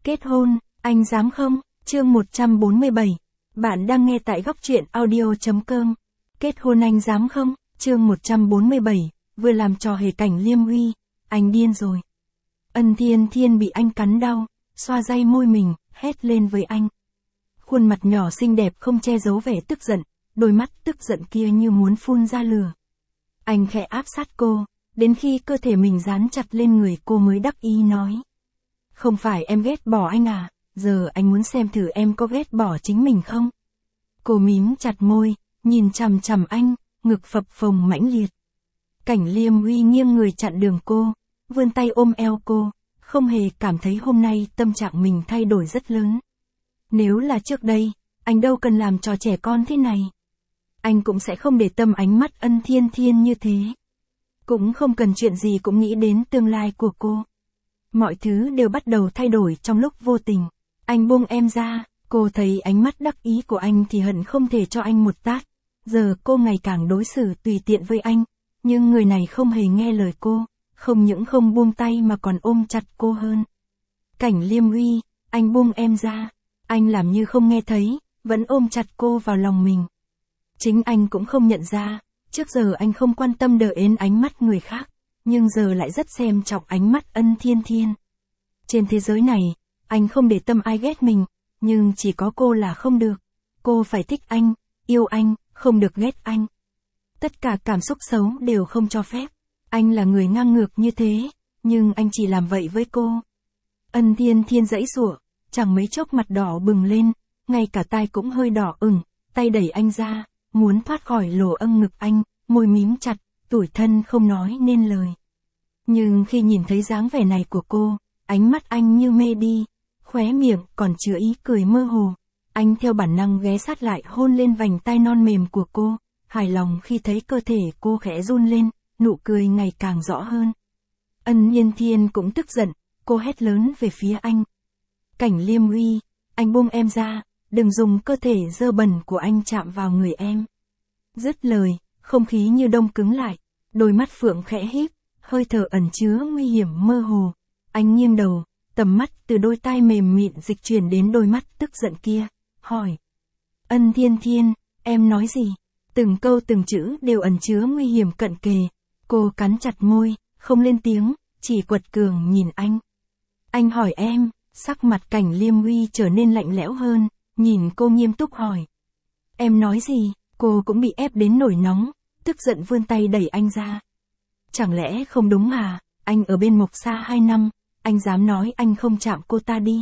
Kết hôn, anh dám không? Chương 147. Bạn đang nghe tại góc truyện audio.com. Kết hôn anh dám không? Chương 147. Vừa làm trò hề Cảnh Liêm Uy. Anh điên rồi. Ân Thiên Thiên bị anh cắn đau, xoa day môi mình, hét lên với anh. Khuôn mặt nhỏ xinh đẹp không che giấu vẻ tức giận, đôi mắt tức giận kia như muốn phun ra lửa. Anh khẽ áp sát cô, đến khi cơ thể mình dán chặt lên người cô mới đắc ý nói. Không phải em ghét bỏ anh à, giờ anh muốn xem thử em có ghét bỏ chính mình không? Cô mím chặt môi, nhìn chằm chằm anh, ngực phập phồng mãnh liệt. Cảnh Liêm Uy nghiêng người chặn đường cô, vươn tay ôm eo cô, không hề cảm thấy hôm nay tâm trạng mình thay đổi rất lớn. Nếu là trước đây, anh đâu cần làm trò trẻ con thế này. Anh cũng sẽ không để tâm ánh mắt Ân Thiên Thiên như thế. Cũng không cần chuyện gì cũng nghĩ đến tương lai của cô. Mọi thứ đều bắt đầu thay đổi trong lúc vô tình. Anh buông em ra, cô thấy ánh mắt đắc ý của anh thì hận không thể cho anh một tát. Giờ cô ngày càng đối xử tùy tiện với anh, nhưng người này không hề nghe lời cô, không những không buông tay mà còn ôm chặt cô hơn. Cảnh Liêm Uy, anh buông em ra. Anh làm như không nghe thấy, vẫn ôm chặt cô vào lòng mình. Chính anh cũng không nhận ra, trước giờ anh không quan tâm đờ ến ánh mắt người khác, nhưng giờ lại rất xem trọng ánh mắt Ân Thiên Thiên. Trên thế giới này, anh không để tâm ai ghét mình, nhưng chỉ có cô là không được. Cô phải thích anh, yêu anh, không được ghét anh. Tất cả cảm xúc xấu đều không cho phép. Anh là người ngang ngược như thế, nhưng anh chỉ làm vậy với cô. Ân Thiên Thiên giãy giụa, chẳng mấy chốc mặt đỏ bừng lên, ngay cả tai cũng hơi đỏ ửng, tay đẩy anh ra, muốn thoát khỏi lỗ âng ngực anh, môi mím chặt, tủi thân không nói nên lời. Nhưng khi nhìn thấy dáng vẻ này của cô, ánh mắt anh như mê đi, khóe miệng còn chứa ý cười mơ hồ. Anh theo bản năng ghé sát lại hôn lên vành tai non mềm của cô, hài lòng khi thấy cơ thể cô khẽ run lên, nụ cười ngày càng rõ hơn. Ân Thiên Thiên cũng tức giận, cô hét lớn về phía anh. Cảnh Liêm Uy, anh buông em ra, đừng dùng cơ thể dơ bẩn của anh chạm vào người em. Dứt lời, không khí như đông cứng lại, đôi mắt Phượng khẽ híp, hơi thở ẩn chứa nguy hiểm mơ hồ. Anh nghiêng đầu, tầm mắt từ đôi tai mềm mịn dịch chuyển đến đôi mắt tức giận kia, hỏi. Ân Thiên Thiên, em nói gì? Từng câu từng chữ đều ẩn chứa nguy hiểm cận kề. Cô cắn chặt môi, không lên tiếng, chỉ quật cường nhìn anh. Anh hỏi em, sắc mặt Cảnh Liêm Uy trở nên lạnh lẽo hơn, nhìn cô nghiêm túc hỏi. Em nói gì? Cô cũng bị ép đến nổi nóng, tức giận vươn tay đẩy anh ra. Chẳng lẽ không đúng à, anh ở bên Mộc Sa 2 năm, anh dám nói anh không chạm cô ta đi.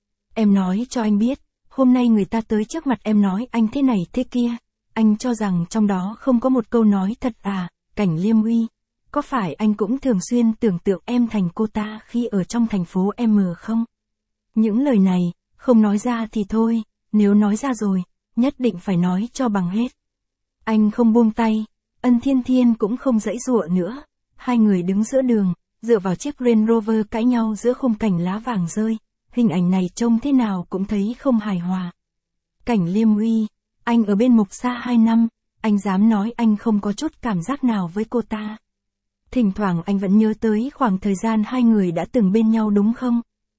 Em nói cho anh biết, hôm nay người ta tới trước mặt em nói anh thế này thế kia, anh cho rằng trong đó không có một câu nói thật à, Cảnh Liêm Uy, có phải anh cũng thường xuyên tưởng tượng em thành cô ta khi ở trong thành phố M không? Những lời này, không nói ra thì thôi, nếu nói ra rồi, nhất định phải nói cho bằng hết. Anh không buông tay, Ân Thiên Thiên cũng không giãy giụa nữa, hai người đứng giữa đường, dựa vào chiếc Range Rover cãi nhau giữa khung cảnh lá vàng rơi, hình ảnh này trông thế nào cũng thấy không hài hòa. Cảnh Liêm Uy, anh ở bên Mộc Sa 2 năm, anh dám nói anh không có chút cảm giác nào với cô ta. Thỉnh thoảng anh vẫn nhớ tới khoảng thời gian hai người đã từng bên nhau đúng không?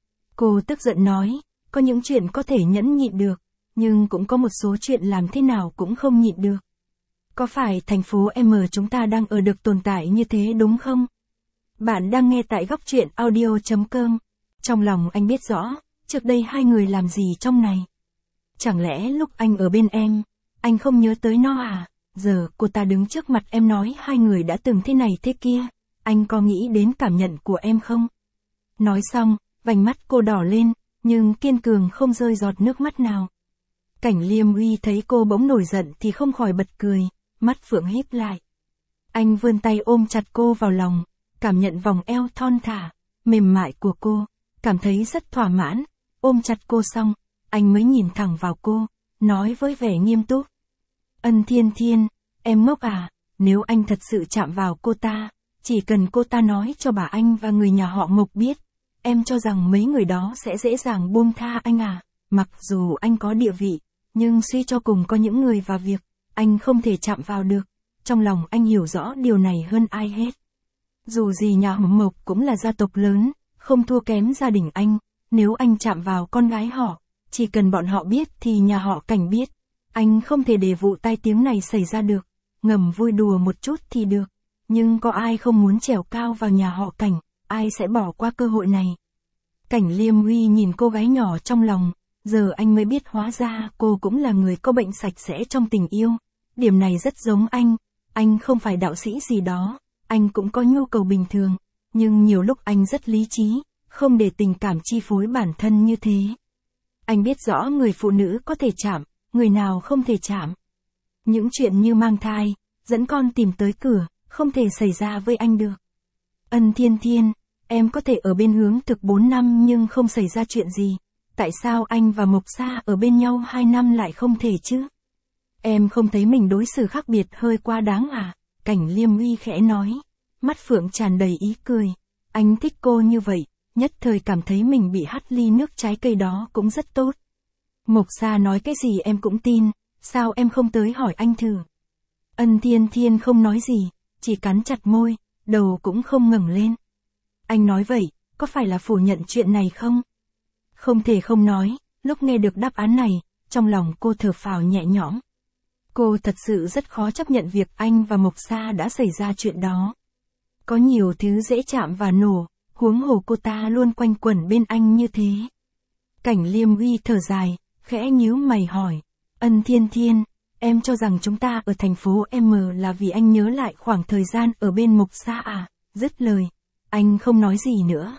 Cô tức giận nói, có những chuyện có thể nhẫn nhịn được, nhưng cũng có một số chuyện làm thế nào cũng không nhịn được. Có phải thành phố M chúng ta đang ở được tồn tại như thế đúng không? Bạn đang nghe tại góc truyện audio.com. Trong lòng anh biết rõ, trước đây hai người làm gì trong này. Chẳng lẽ lúc anh ở bên em, anh không nhớ tới nó à? Giờ cô ta đứng trước mặt em nói hai người đã từng thế này thế kia, anh có nghĩ đến cảm nhận của em không? Nói xong, vành mắt cô đỏ lên, nhưng kiên cường không rơi giọt nước mắt nào. Cảnh Liêm Uy thấy cô bỗng nổi giận thì không khỏi bật cười, mắt Phượng híp lại. Anh vươn tay ôm chặt cô vào lòng, cảm nhận vòng eo thon thả, mềm mại của cô, cảm thấy rất thỏa mãn, ôm chặt cô xong, anh mới nhìn thẳng vào cô, nói với vẻ nghiêm túc. Ân Thiên Thiên, em ngốc à, nếu anh thật sự chạm vào cô ta, chỉ cần cô ta nói cho bà anh và người nhà họ Mộc biết, em cho rằng mấy người đó sẽ dễ dàng buông tha anh à, mặc dù anh có địa vị, nhưng suy cho cùng có những người và việc, anh không thể chạm vào được, trong lòng anh hiểu rõ điều này hơn ai hết. Dù gì nhà họ Mộc cũng là gia tộc lớn, không thua kém gia đình anh, Nếu anh chạm vào con gái họ, chỉ cần bọn họ biết thì nhà họ Cảnh biết. Anh không thể để vụ tai tiếng này xảy ra được. Ngầm vui đùa một chút thì được. Nhưng có ai không muốn trèo cao vào nhà họ Cảnh, ai sẽ bỏ qua cơ hội này. Cảnh Liêm Uy nhìn cô gái nhỏ trong lòng, giờ anh mới biết hóa ra cô cũng là người có bệnh sạch sẽ trong tình yêu. Điểm này rất giống anh không phải đạo sĩ gì đó, anh cũng có nhu cầu bình thường, nhưng nhiều lúc anh rất lý trí, không để tình cảm chi phối bản thân như thế. Anh biết rõ người phụ nữ có thể chạm, người nào không thể chạm. Những chuyện như mang thai, dẫn con tìm tới cửa, không thể xảy ra với anh được. Ân Thiên Thiên, em có thể ở bên Hướng Thực 4 năm nhưng không xảy ra chuyện gì. Tại sao anh và Mộc Sa ở bên nhau 2 năm lại không thể chứ? Em không thấy mình đối xử khác biệt hơi quá đáng à? Cảnh Liêm Uy khẽ nói. Mắt Phượng tràn đầy ý cười. Anh thích cô như vậy, nhất thời cảm thấy mình bị hắt ly nước trái cây đó cũng rất tốt. Mộc Sa nói cái gì em cũng tin, sao em không tới hỏi anh thử? Ân Thiên Thiên không nói gì, chỉ cắn chặt môi, đầu cũng không ngẩng lên. Anh nói vậy, có phải là phủ nhận chuyện này không? Không thể không nói, lúc nghe được đáp án này, trong lòng cô thở phào nhẹ nhõm. Cô thật sự rất khó chấp nhận việc anh và Mộc Sa đã xảy ra chuyện đó. Có nhiều thứ dễ chạm và nổ, huống hồ cô ta luôn quanh quẩn bên anh như thế. Cảnh Liêm Uy thở dài, khẽ nhíu mày hỏi. Ân Thiên Thiên, em cho rằng chúng ta ở thành phố M là vì anh nhớ lại khoảng thời gian ở bên Mộc Sa à? Dứt lời, anh không nói gì nữa.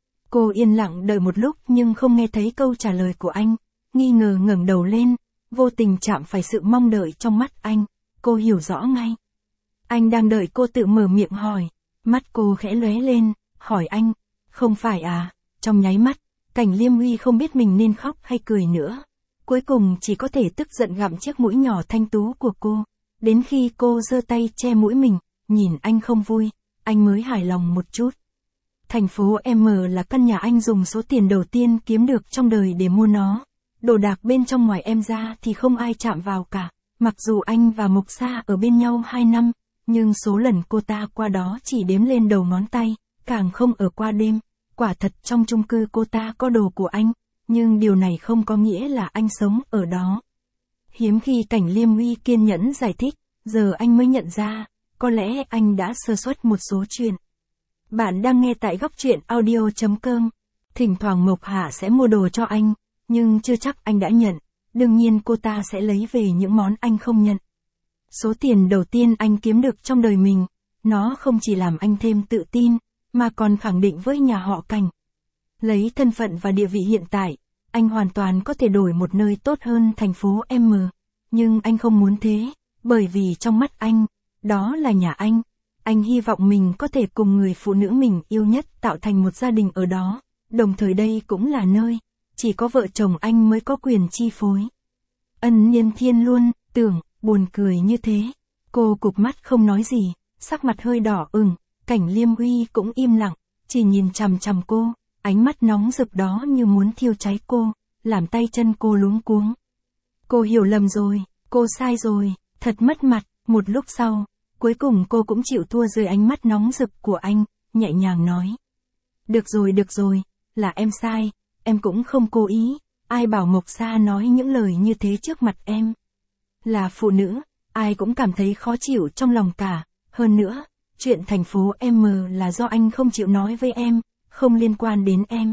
Cô yên lặng đợi một lúc nhưng không nghe thấy câu trả lời của anh, nghi ngờ ngẩng đầu lên, vô tình chạm phải sự mong đợi trong mắt anh, cô hiểu rõ ngay. Anh đang đợi cô tự mở miệng hỏi, mắt cô khẽ lóe lên, hỏi anh, không phải à? Trong nháy mắt, Cảnh Liêm Uy không biết mình nên khóc hay cười nữa. Cuối cùng chỉ có thể tức giận gặm chiếc mũi nhỏ thanh tú của cô, đến khi cô giơ tay che mũi mình, nhìn anh không vui, anh mới hài lòng một chút. Thành phố M là căn nhà anh dùng số tiền đầu tiên kiếm được trong đời để mua nó. Đồ đạc bên trong ngoài em ra thì không ai chạm vào cả. Mặc dù anh và Mộc Sa ở bên nhau 2 năm, nhưng số lần cô ta qua đó chỉ đếm lên đầu ngón tay, càng không ở qua đêm. Quả thật trong chung cư cô ta có đồ của anh, nhưng điều này không có nghĩa là anh sống ở đó. Hiếm khi Cảnh Liêm Uy kiên nhẫn giải thích, giờ anh mới nhận ra, có lẽ anh đã sơ suất một số chuyện. Bạn đang nghe tại góc truyện audio.com. Thỉnh thoảng Mộc Hạ sẽ mua đồ cho anh, nhưng chưa chắc anh đã nhận. Đương nhiên cô ta sẽ lấy về những món anh không nhận. Số tiền đầu tiên anh kiếm được trong đời mình, nó không chỉ làm anh thêm tự tin, mà còn khẳng định với nhà họ Cảnh. Lấy thân phận và địa vị hiện tại, anh hoàn toàn có thể đổi một nơi tốt hơn thành phố M. Nhưng anh không muốn thế, bởi vì trong mắt anh, đó là nhà anh. Anh hy vọng mình có thể cùng người phụ nữ mình yêu nhất tạo thành một gia đình ở đó, đồng thời đây cũng là nơi, chỉ có vợ chồng anh mới có quyền chi phối. Ân Nhiên Thiên luôn, tưởng, buồn cười như thế. Cô cụp mắt không nói gì, sắc mặt hơi đỏ ửng, Cảnh Liêm Uy cũng im lặng, chỉ nhìn chằm chằm cô, ánh mắt nóng rực đó như muốn thiêu cháy cô, làm tay chân cô luống cuống. Cô hiểu lầm rồi, cô sai rồi, thật mất mặt. Một lúc sau, cuối cùng cô cũng chịu thua dưới ánh mắt nóng rực của anh, nhẹ nhàng nói. Được rồi, là em sai, em cũng không cố ý, ai bảo Mộc Sa nói những lời như thế trước mặt em. Là phụ nữ, ai cũng cảm thấy khó chịu trong lòng cả, hơn nữa, chuyện thành phố M là do anh không chịu nói với em, không liên quan đến em.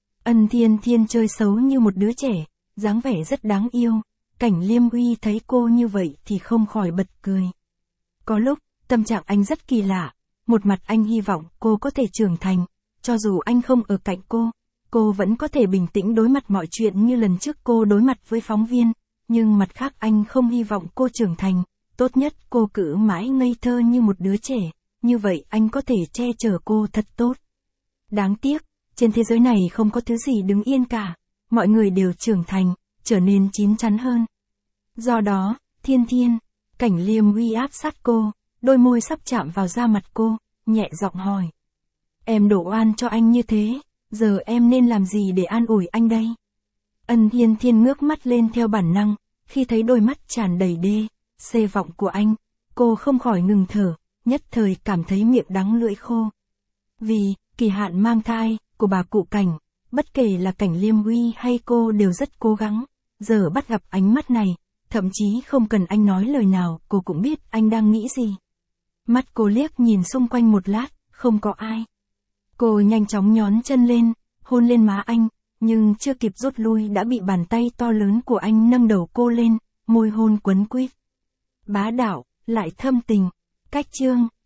Ân Thiên Thiên chơi xấu như một đứa trẻ, dáng vẻ rất đáng yêu, Cảnh Liêm Uy thấy cô như vậy thì không khỏi bật cười. Có lúc, tâm trạng anh rất kỳ lạ, một mặt anh hy vọng cô có thể trưởng thành, cho dù anh không ở cạnh cô vẫn có thể bình tĩnh đối mặt mọi chuyện như lần trước cô đối mặt với phóng viên, nhưng mặt khác anh không hy vọng cô trưởng thành, tốt nhất cô cứ mãi ngây thơ như một đứa trẻ, như vậy anh có thể che chở cô thật tốt. Đáng tiếc, trên thế giới này không có thứ gì đứng yên cả, mọi người đều trưởng thành, trở nên chín chắn hơn. Do đó, Thiên Thiên, Cảnh Liêm Uy áp sát cô, đôi môi sắp chạm vào da mặt cô, nhẹ giọng hỏi. Em đổ oan cho anh như thế, giờ em nên làm gì để an ủi anh đây? Ân Thiên Thiên ngước mắt lên theo bản năng, khi thấy đôi mắt tràn đầy xê vọng của anh, cô không khỏi ngừng thở, nhất thời cảm thấy miệng đắng lưỡi khô. Vì, kỳ hạn mang thai, của bà cụ Cảnh, Bất kể là Cảnh Liêm Uy hay cô đều rất cố gắng. Giờ bắt gặp ánh mắt này, thậm chí không cần anh nói lời nào, cô cũng biết anh đang nghĩ gì. Mắt cô liếc nhìn xung quanh một lát, không có ai. Cô nhanh chóng nhón chân lên, hôn lên má anh, nhưng chưa kịp rút lui đã bị bàn tay to lớn của anh nâng đầu cô lên, môi hôn quấn quýt. Bá đạo, lại thâm tình. Cách chương